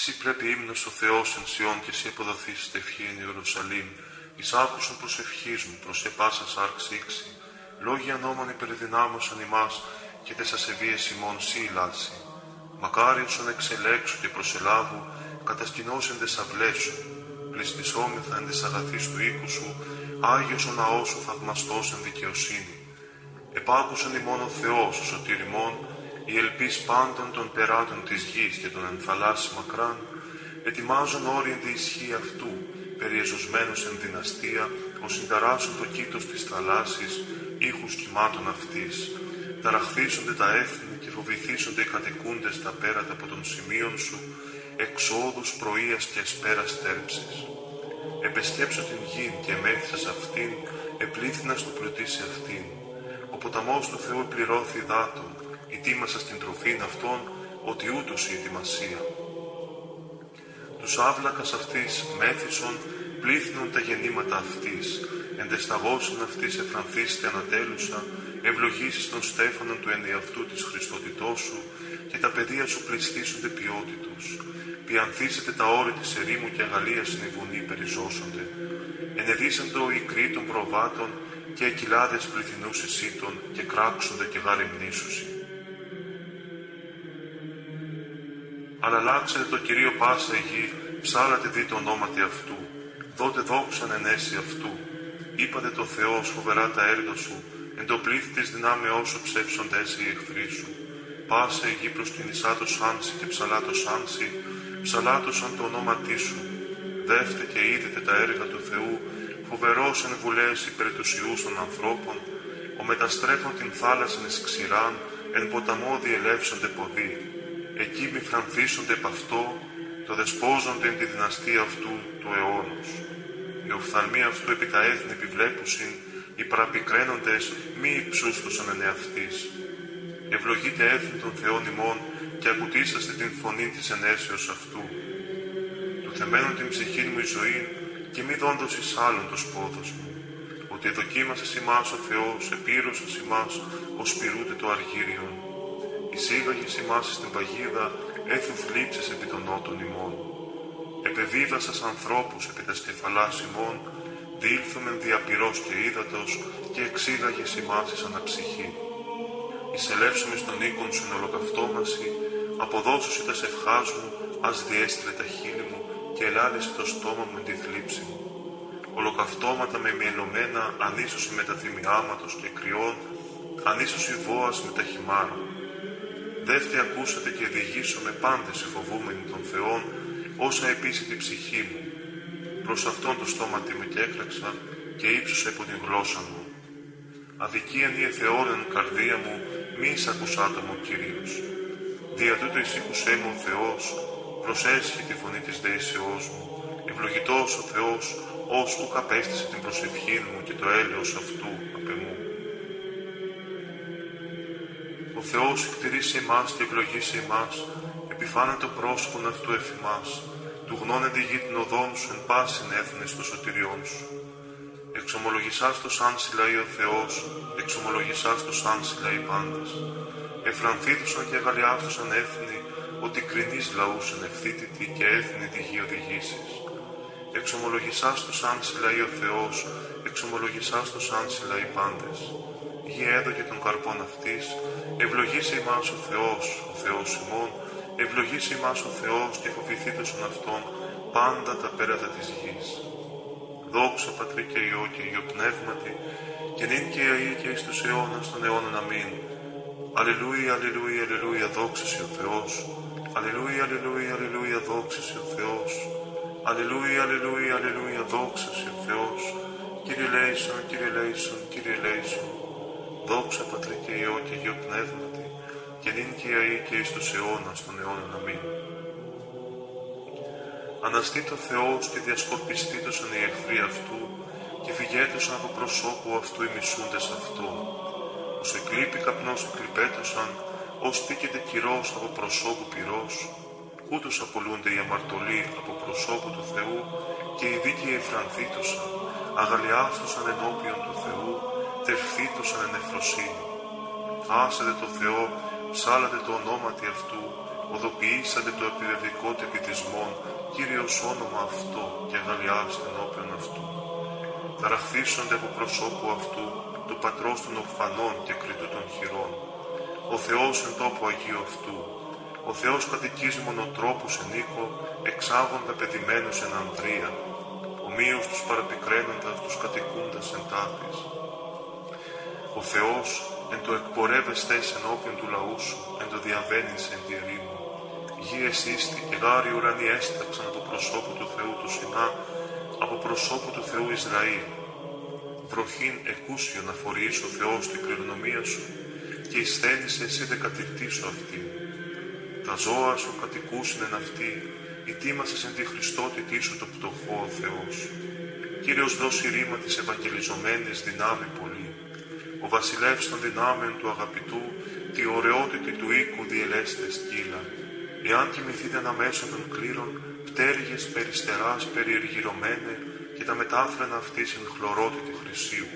Εσύ πρέπει ύμνος ο Θεός εν Σιών και εσύ αποδοθείς τευχή εν Ιερουσαλήμ. Εις άκουσον προσευχής μου, προς επάσα σάρξ ήξη. Λόγια νόμων υπερδυνάμωσαν ημάς και τες ασεβίες ημών σύ ηλάσει. Μακάριοσον εξελέξου και προσελάβου, κατασκηνώσεν τες αυλές σου. Πληστισόμεθα εν τες αγαθείς του οίκου σου, Άγιος ο ναός σου θαυμαστός εν δικαιοσύνη. Επάκουσον ημών ο Θεός, ο σωτήρ ημών, η ελπίς πάντων των περάτων της γης και των εν θαλάσσι μακράν, ετοιμάζον όριν δι ισχύ αυτού, περιεζωσμένος εν δυναστεία, ως συνταράσσον το κήτος της θαλάσσης, ήχους κυμάτων αυτής. Ταραχθήσονται τα έθνη και φοβηθήσονται οι κατοικούντες τα πέρατα από των σημείων σου, εξόδους πρωίας και εσπέρας τέρψης. Επεσκέψω την γην και εμέθησας αυτήν, επλήθυνα στο πλουτίσι αυτήν. Ο ποταμός του Θεού επληρώθη υδάτων, ετοίμασα στην τροφήν αυτών, ότι ούτως η ετοιμασία. Τους άβλακας αυτής μέθησον, πλήθυνον τα γεννήματα αυτής, εντεσταγώσιν αυτής εφρανθίστε ανατέλουσα, ευλογήσεις των στέφανων του ενδιαυτού της Χριστότητός σου και τα παιδεία σου πληστήσονται ποιότητος. Πιανθήσετε τα όρη της ερήμου και αγαλίας στην βουνή περιζώσονται. Ενεδίσαντο οι κροί των προβάτων και οι κοιλάδες πληθυνούς εισήτων και κράξονται και γαριμνήσουσι. Αλλά λάξετε το Κυρίο πάσα η γη, ψάλατε δι το ονόματι αυτού, δότε δόξαν εν αίση αυτού. Είπατε το Θεός φοβερά τα έργα σου, εν το πλήθη της δυνάμεώς σου ψεύσοντες οι εχθροί σου. Πάσα η γη προσκυνησά το σάνσι και ψαλά το σάνσι, ψαλάτωσαν το ονόματί σου. Δεύτε και είδετε τα έργα του Θεού, φοβερός εν βουλές υπέρ τους ιούς των ανθρώπων, ο μεταστρέφων την θάλασσαν εις ξηράν, εν ποταμό διελεύσονται ποδοί. Εκεί μη φρανθίσονται επ' αυτό, το δεσπόζονται εν τη δυναστεία αυτού του αιώνος. Οι οφθαλμοί αυτού επί τα έθνη επιβλέπουσιν, οι παραπικραίνοντες μη υψούστοσαν εν εαυτής. Ευλογείτε έθνη των Θεών ημών και ακουτήσαστε την φωνή της ενέσεως αυτού. Του θεμένων την ψυχή μου η ζωή και μη δόντος εις άλλον το σπόδος μου. Ότι εδοκίμασες ημάς ο Θεός, επήρωσες ημάς ως πυρούτε το αργύριον. Εισήγαγες ημάς στην παγίδα, έθου θλίψες επί των νότων ημών. Επεβίβασας ανθρώπους επί τα σκεφαλάς ημών, διήλθομεν διαπυρός και ύδατος και εξήγαγες ημάς εις αναψυχή. Εισελεύσουμε στον οίκον σου εν ολοκαυτόμαση, αποδώσουσι τα σευχάς μου, ας διέστρε τα χείλη μου και ελάλησε το στόμα μου εν τη θλίψη μου. Ολοκαυτώματα με μυελωμένα, ανίσωση με τα θυμιάματος και κρυών, ανίσωση βόας με τα χυμάρα. Δεύτε ακούσατε και διηγήσομαι πάντες οι φοβούμενοι των Θεών, όσα επίση την ψυχή μου. Προς αυτόν το στόματι με κέκραξα και ύψωσα υπό την γλώσσα μου. Αδικίαν ή εθεώρεν καρδία μου, μη εισακουσάτο μου Κυρίως. Δια τούτο εισήκουσέ μου ο Θεός, προσέσχει τη φωνή της δεήσεώς μου. Ευλογητός ο Θεός, ως ουκ απέστησε την προσευχή μου και το έλεος αυτού απ' εμού. Ο Θεός εκτηρήσει εμάς και ευλογήσει εμάς, επιφάνε το πρόσωπον αυτού εφ' εμάς, του γνώνε τη γη την οδόν σου εν πάσιν έθνες των σωτηριών σου. Εξομολογησάς το σαν συλλαεί ο Θεός, εξομολογησάς το σαν συλλαεί πάντας. Εφρανθήτωσαν και αγαλιάστωσαν έθνη, ότι κρινείς λαούς εν ευθύτητη και έθνη τη γη οδηγήσεις. Εξομολογησάς το σαν συλλαεί ο Θεός, εξομολογησάς το σαν συλλαεί πάντες. Γη έδωκε των καρπών αυτής, ευλογήσει ημάς ο Θεός ημών, ευλογήσει ημάς ο Θεός και φοβηθήτωσον αυτόν πάντα τα πέρατα της γης. Δόξα Πατρί και Υιό και Υιό Πνεύματι, και νυν και αεί και εις τους αιώνας των αιώνων αμήν. Αλληλούια, αλληλούια, αλληλούια, δόξασι ο Θεός. Αλληλούια, αλληλούια, αλληλούια, δόξασι ο Θεός. Αλληλούια, αλληλούια, αλληλούια, δόξασι ο Θεός. Κύριε ελέησον, Κύριε ελέησον, Κύριε ελέησον. Δόξα Πατρί και Υιό και Υιό Πνεύματι, και νυν και αεί και εις τους αιώνας των αιώνων αμήν. Αναστεί το Θεός και διασκορπιστήτωσαν οι εχθροί αυτού και φυγέτωσαν από προσώπου αυτού οι μισούντες αυτού. Ως εκλείπει καπνός εκλειπέτωσαν, ως τίκεται κυρός από προσώπου πυρός, ούτως απολούνται οι αμαρτωλοί από προσώπου του Θεού και οι δίκαιοι εφρανθήτωσαν, αγαλιάστωσαν ενώπιον του Θεού, τερφθήτωσαν εν ευφροσύνη. Άσατε το Θεό, ψάλατε το ονόματι αυτού, οδοποιήσατε το επιβεβικό του επί νηδισμών, Κύριος όνομα αυτό και αγαλιάς ενώπιον αυτού. Ταραχθήσονται από προσώπου αυτού, του Πατρός των ορφανών και κριτού των χειρών. Ο Θεός εν τόπο Αγίου αυτού. Ο Θεός κατοικίζει μονοτρόπους εν οίκο, εξάγοντα παιδημένους εν ανδρεία. Ομοίως τους παραπικραίνοντας, τους κατοικούντας εν τάφης. Ο Θεός εν το εκπορεύεστες ενώπιον του λαού σου, εν το διαβαίνεις εν τη ερήμου. Γη εσύστη και γάροι ουρανοί έσταξαν από προσώπου του Θεού του Σινά, από προσώπου του Θεού Ισραήλ. Βροχήν εκούσιο να φορείς ο Θεός την κληρονομία σου και εισθένησε εσύ δε κατηκτήσου αυτή. Τα ζώα σου κατοικούσιν εν αυτή, ητήμασες εν τη Χριστότητή σου το πτωχό ο Θεός. Κύριος δώσει ρήμα της ευαγγελιζομένης δυνάμει πολύ. Ο βασιλεύς των δυνάμεων του αγαπητού, τη ωραιότητη του οίκου διελέστε σκύλα. Εάν κοιμηθείτε αναμέσω των κλήρων, πτέρυγες περιστεράς περιεργυρωμένε και τα μετάφρανα αυτής εν χλωρότητη χρυσίου.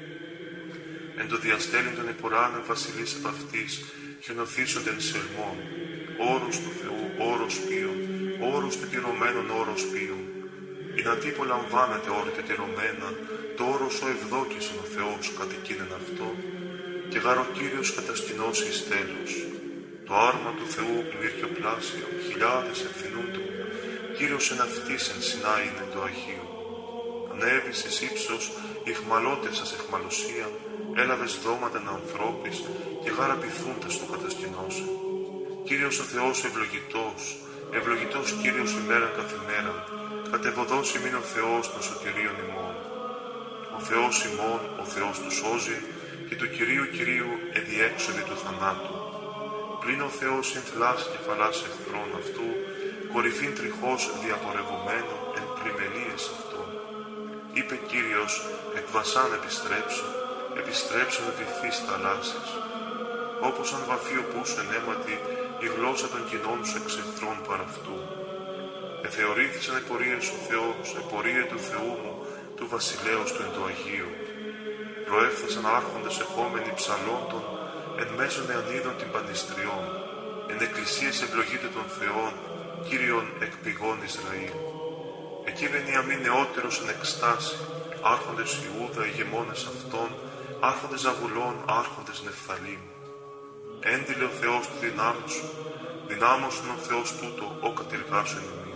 Εν το διαστέλιν των εποράνε βασιλείς επ' αυτής, χιονοθήσονται εν σελμών. Όρος του Θεού, όρος πίων, όρος τετυρωμένων όρος πίων. Η να τύπο λαμβάνεται όρη τετυρωμένα, το όρος ο ευδόκησον ο Θεός κατοικίνεν αυτό, και γάρο Κύριος κατασκηνώσει εις τέλος. Το άρμα του Θεού μυρκιοπλάσιο, χιλιάδες ευθυνούνται, Κύριος εν αυτής εν Σινά είναι το Αγίο. Ανέβης εις ύψος, ηχμαλώτες σας εχμαλωσία, έλαβες δώματα ανθρώπης και γάρα πειθούντας το κατασκηνώσει. Κύριος ο Θεός ευλογητός, ευλογητός Κύριος ημέραν καθημέραν, κατεβοδός ημίν ο Θεός των σωτηρίων ημών. Ο Θεός ημών, ο Θεός του σώζει και του Κυρίου Κυρίου εδιέξοδη του θανάτου. Πλην ο Θεός συνθλάς κεφαλάς εχθρών αυτού, κορυφήν τριχώς διαπορευωμένο εν πλημελίες αυτών. Είπε Κύριος, εκ βασάν επιστρέψω, επιστρέψω με βυθείς θαλάσσης. Όπως αν βαφεί ο πούσου εν αίματι, η γλώσσα των κοινών σου εξ εχθρών παρ' αυτού. Εθεωρήθησαν επορίες ο Θεός, επορίε του Θεού μου, του βασιλέως του εν το Αγίου. Προέφθασαν άρχοντες εχόμενοι ψαλόντων, εν μέσων εανίδων την πανιστριών, εν εκκλησίες ευλογείται των Θεών, Κύριον εκ πηγών Ισραήλ. Εκεί βενιαμήν νεότερος εν εκστάση, άρχοντες Ιούδα, ηγεμόνες αυτών, άρχοντες Ζαβουλών, άρχοντες Νεφθαλήμ. Έντιλε ο Θεός του δυνάμου σου, δυνάμωσον ο Θεός τούτο, ο κατηργάσου εν ημίν.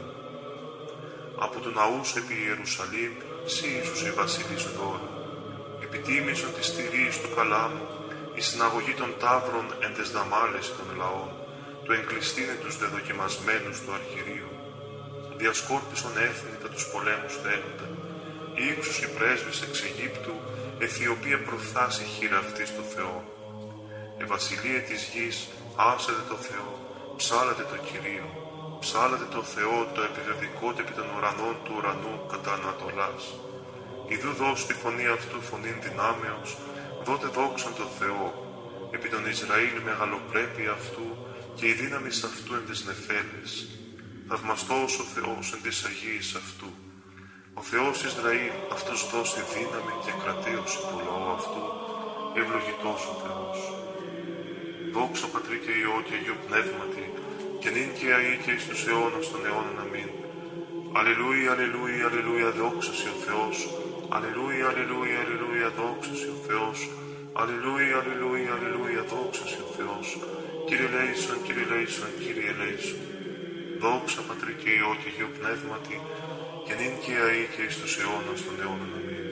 Από του ναού επί Ιερουσαλήμ, σύ Ιησούς η βασιλής δώρα. Επιτίμησον της θηρίας του καλάμου, η συναγωγή των ταύρων εν τες δαμάλες των λαών, του εγκλειστήνε τους δεδοκιμασμένους του αρχηρίου. Διασκόρπισον έθνη τα τους πολέμους θέλοντα. Ήξους οι πρέσβεις εξ Αιγύπτου, Αιθιοπία προφθάσει χείρα αυτής του Θεό. Βασιλείε της γης, άσετε το Θεό, ψάλατε το Κυρίο, ψάλατε το Θεό το επιβεβικότε επί των ουρανών του ουρανού κατά Ανατολάς. Ιδού δώσ' τη φωνή αυτού φωνήν δυνάμεως, δότε δόξαν το Θεό, επί τον Ισραήλ μεγαλοπρέπεια αυτού και η δύναμη αυτού εν τες νεφέλες. Θαυμαστός ο Θεός εν της Αγίας αυτού. Ο Θεός Ισραήλ αυτός δώσει δύναμη και κρατέωση του λαού αυτού, ευλογητός ο Θεός. Δόξα Πατρί και Υιό και Αγίου Πνεύματι, και νυν και αεί και εις τους αιώνας των αιώνων αμήν. Αλληλούια, αλληλούια, αλληλούια, δόξα σοι ο Θεός. Αλληλούια, αλληλούια, αλληλούια, δόξα σοι ο Θεός. Αλληλούια, αλληλούια, αλληλούια, δόξα σοι ο Θεός. Κύριε ελέησον, Κύριε ελέησον, Κύριε ελέησον. Δόξα Πατρί και Υιό και Αγίου Πνεύματι, και νυν και αεί και εις τους αιώνας των αιώνων αμήν.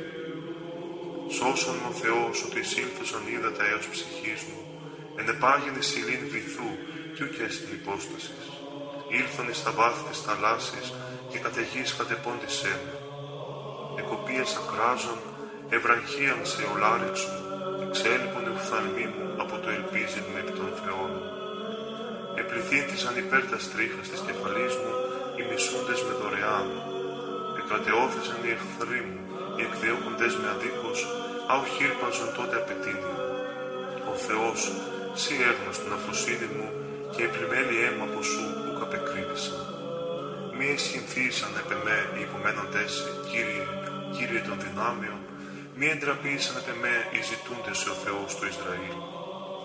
Σώσον ο Θεός ότι εισήλθωσαν ύδατα έως ψυχής μου, εν επάγενη σιλήν βυθού, κι ούκ έστιν υπόστασης. Ήλθον εις τα βάθη της θαλάσσης και καταιγείς κατεπώντησέ με. Εκοπίες ακράζων, ευραγχίαν σε ολάρεξον, εξέλιπον οι ουφθαλμοί μου από το ελπίζειν με επί των Θεών. Επληθύντησαν υπέρ τας τρίχας της κεφαλής μου, οι μισούντες με δωρεάν. Εκρατεώθησαν οι εχθροί μου, οι εκδιώκοντες με αδίκως, αου χύρπαζον τότε απαιτήνιο. Ο Θεός, σύ έγνωστον αφροσύνη μου, και επλημέλη αίμα από σου που καπεκρύβησαν. Μη εσχυνθήσαν επ' εμέ οι υπομένοντες, Κύριε, Κύριε των δυνάμεων, μη εντραπήσαν επ' εμέ οι ζητούντες σε ο Θεός του Ισραήλ.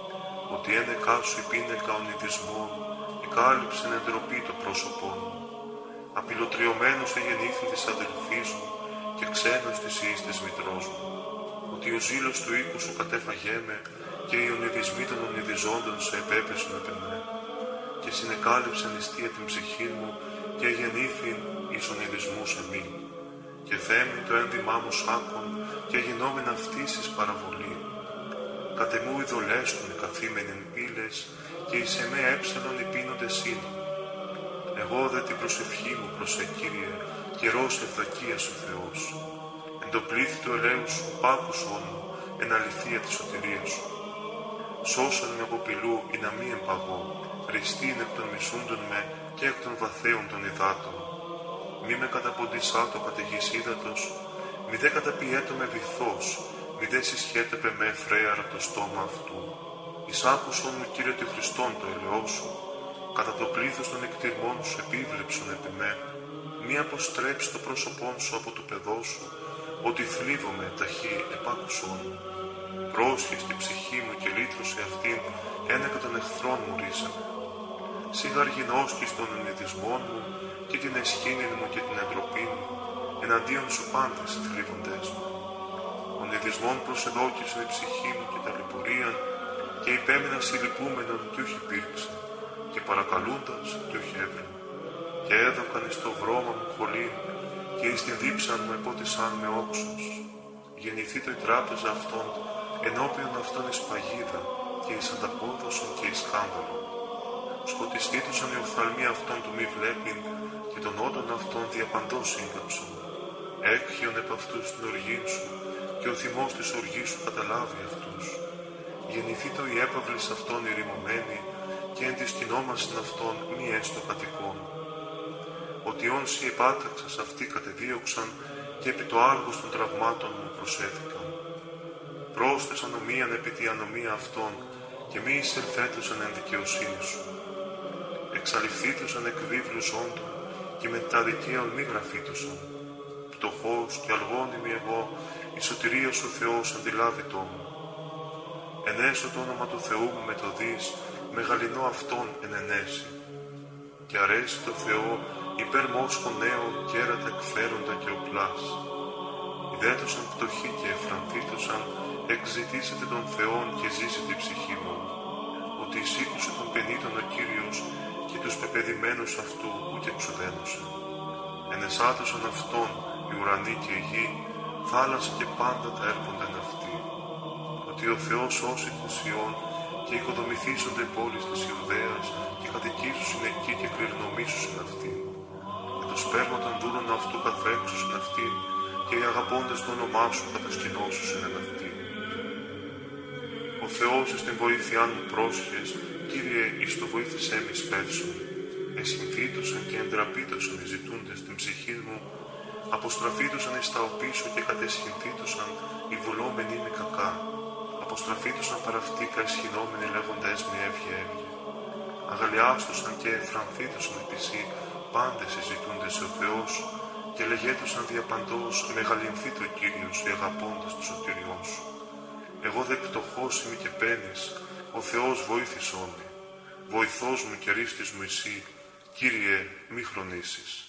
Ότι ένεκά σου η πίνεκα ονειδισμών, εκάλυψεν εντροπή το πρόσωπό μου. απειλοτριωμένος εγεννήθη της αδελφής μου και ξένος της ιής της μητρός μου. Ότι ο ζήλος του οίκου σου κατέφαγέ με και οι ονειδισμοί των ονειδιζόντων σε επέπεσουν επ' εμέ. Και συνεκάλυψεν νηστεία την ψυχή μου και εγεννήθην εις ονειδισμούς εμεί. Και θέμην το ένδυμά μου σάκων και γινόμεν αυτής εις παραβολή. Κατεμού οι δολές των καθήμενοι εν πύλες και εις εμέ έψαλον οι πίνοντες είναι. Εγώ δε την προσευχή μου προς Κύριε, καιρός ευδοκίας ο Θεός. Εν το πλήθη του ελέου σου πάκουσον μου, εν αληθεία τη σωτηρία σου. Σώσον με από πυλού ή να μη εμπαγώ, ριστήν εκ των μισούντων με και εκ των βαθέων των υδάτων. Μη με καταποντισά το καταιγής ύδατος, μη δε καταπιέτω με βυθός, μη δε συσχέτεπε με φρέαρα το στόμα αυτού. Εισάκουσον μου, Κύριε του Χριστόν, το ελαιό σου, κατά το πλήθος των εκτιρμών σου επίβλεψον επί με, μη αποστρέψει το πρόσωπόν σου από το παιδό σου, ότι θλίβομαι ταχύ επάκουσόν μου. Πρόσχες την ψυχή μου και λύτρωσε αυτήν, ένεκα των εχθρών μου ρίσαμε. Σιγαργινώσκεις των ενειδισμών μου και την εσχήνην μου και την εντροπή μου, εναντίον σου πάντες θλίβοντές μου. Ονειδισμών προσεδόκησαν η ψυχή μου και ταλαιπωρίαν, και υπέμεινα συλλυπούμενον κι όχι υπήρξε, και παρακαλούντας κι όχι έβρεν. Και έδωκαν εις το βρώμα μου χολήν, και εις την δίψαν μου επότισαν με όξος. Γεννηθεί το η τράπεζα αυτών, ενώπιον αυτών εις παγίδα, και εις ανταπόδοσον και εις σκάνδαλο. Σκοτιστήτουσαν οι οφθαλμοί αυτών του μη βλέπειν, και των όντων αυτών διαπαντός σύγκαψον. Έκχιον επ' αυτούς την οργήν σου, και ο θυμός της οργής σου καταλάβει αυτούς. Γεννηθεί το η έπαυλης αυτών ηρημωμένη, και εν της κοινόμασιν αυτών μη έστω κατοικών. Ότι όνσοι επάταξας αυτοί κατεδίωξαν, και επί το άργος των τραυμάτων μου προσέθηκαν. Πρόσθεσαν ομοίαν επί τη ανομία αυτών, και μη εισελθέτουσαν εν δικαιοσύνη σου. Εξαλειφθήτουσαν εκ βίβλους όντων, και με τα δικαίων μη γραφήτουσαν. Πτωχός και αλγόνιμη εγώ, η σωτηρία σου Θεός αντιλάβητό μου. Ενέσω το όνομα του Θεού μου με το δις, μεγαλυνό αυτόν εν ενέσει. Και αρέσει το Θεό υπέρ μόσχων νέων κέρατα εκφέροντα και οπλάς. Ιδέτωσαν πτωχοί και εφρανθήτωσαν, εξζητήσετε τον Θεόν και ζήσετε η ψυχή μου. Ότι εισήκουσε τον πενήτων ο Κύριος και τους πεπαιδημένους αυτού ούτε εξουδένωσε. Ενεσάτωσαν αυτόν οι ουρανοί και η γη, θάλασσα και πάντα τα έρχονται εν αυτή. Ότι ο Θεός σώσει την Σιών και οικοδομηθήσονται οι πόλεις της Ιουδαίας και κατοικήσουσιν εκεί και κληρονομήσουσιν αυτήν. Και το σπέρμα των δούλων αυτού καθρέξουσιν αυτήν και οι αγαπώντες το όνομά σου κατασκηνώσουσιν εν αυτήν. Ο Θεός εις την βοήθειά μου πρόσχες, Κύριε, εις το βοήθησέ μη σπεύσον. Εσυνθήτωσαν και εντραπήτωσαν οι ζητούντες την ψυχή μου, αποστραφήτωσαν εις τα οπίσω και κατεσχυνθήτωσαν οι βουλόμενοι με κακά. Αποστραφήτωσαν παραυτήκα ισχυνόμενοι λέγοντες με έβγε έβγε. Αγαλιάστωσαν και εφρανθήτωσαν επισή πάντες οι ζητούντες ο Θεός και λεγέτωσαν διαπαντός μεγαλυνθεί το Κύριος οι αγαπώντες του σωτηριών σου. Εγώ δε πτωχός είμαι και πένης, ο Θεός βοήθησόν με. Βοηθός μου και ρίστης μου εσύ, Κύριε, μη χρονίσεις.